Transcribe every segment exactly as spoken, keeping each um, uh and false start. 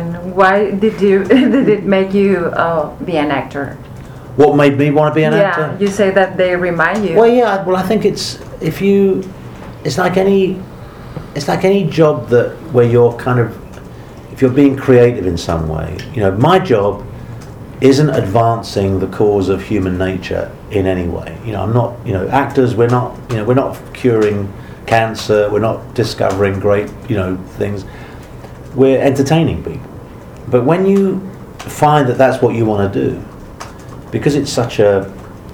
And why did you did it make you uh, be an actor? What made me want to be an yeah, actor? Yeah, you say that they remind you. Well, yeah. Well, I think it's if you, it's like any, it's like any job that where you're kind of, if you're being creative in some way. You know, my job isn't advancing the cause of human nature in any way. You know, I'm not. You know, actors. We're not. You know, we're not curing cancer. We're not discovering great. You know, things. We're entertaining people. But when you find that that's what you want to do, because it's such a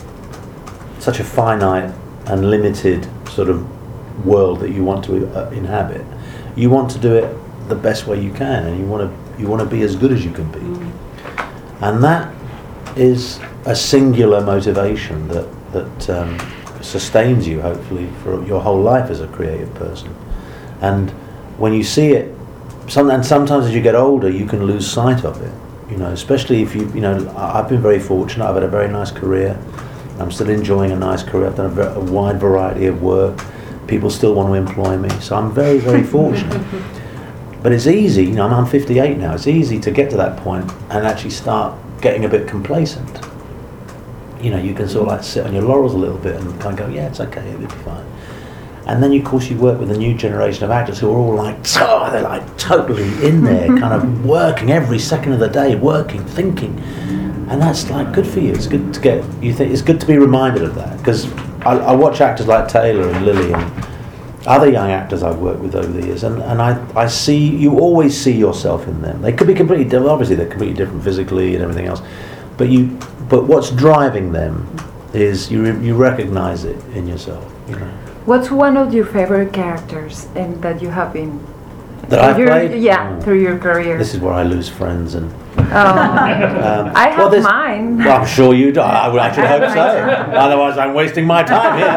such a finite and limited sort of world that you want to uh, inhabit, you want to do it the best way you can, and you want to you want to be as good as you can be, mm. and that is a singular motivation that that um, sustains you hopefully for your whole life as a creative person. And when you see it, some, and sometimes as you get older, you can lose sight of it. You know, especially if you, you know, I've been very fortunate. I've had a very nice career. I'm still enjoying a nice career. I've done a, ver- a wide variety of work. People still want to employ me, so I'm very, very fortunate. But it's easy, you know, I'm, I'm fifty-eight now. It's easy to get to that point and actually start getting a bit complacent. You know, you can sort of like sit on your laurels a little bit and kind of go, yeah, it's okay, it'll be fine. And then, of course, you work with a new generation of actors who are all like, oh, they're like totally in there, kind of working every second of the day, working, thinking, and that's like good for you. It's good to get you think it's good to be reminded of that, because I, I watch actors like Taylor and Lily and other young actors I've worked with over the years, and, and I, I see you always see yourself in them. They could be completely different, obviously they're completely different physically and everything else, but you but what's driving them is you you recognise it in yourself, you know. What's one of your favorite characters and that you have been that I've played? Yeah, oh. through your career. This is where I lose friends and. Oh. um, I have well, mine. Well, I'm sure you do. I, I should hope so. Otherwise, I'm wasting my time here.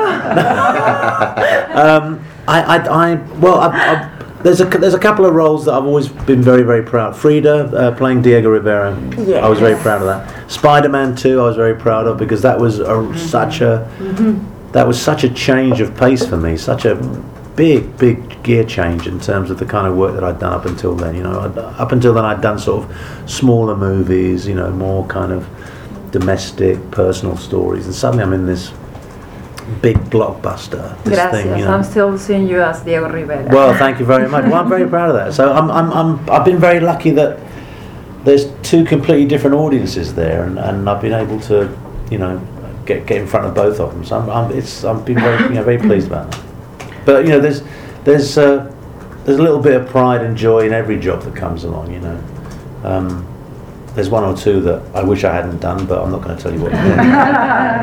No. um, I, I, I, well, I, I, there's a there's a couple of roles that I've always been very, very proud. Frida, uh, playing Diego Rivera. Yes. I was very proud of that. Spider-Man two, I was very proud of, because that was a, mm-hmm. such a mm-hmm. that was such a change of pace for me. Such a big, big gear change in terms of the kind of work that I'd done up until then. You know, I'd, up until then I'd done sort of smaller movies, you know, more kind of domestic, personal stories, and suddenly I'm in this big blockbuster. This Gracias. thing, you know. I'm still seeing you as Diego Rivera. Well, thank you very much. Well, I'm very proud of that. So I'm, I'm, I'm, I've been very lucky that there's two completely different audiences there, and, and I've been able to, you know, get get in front of both of them. So I'm, I'm it's I've been very, you know, very pleased about that. But you know, there's there's uh, there's a little bit of pride and joy in every job that comes along. You know, um, there's one or two that I wish I hadn't done, but I'm not going to tell you what.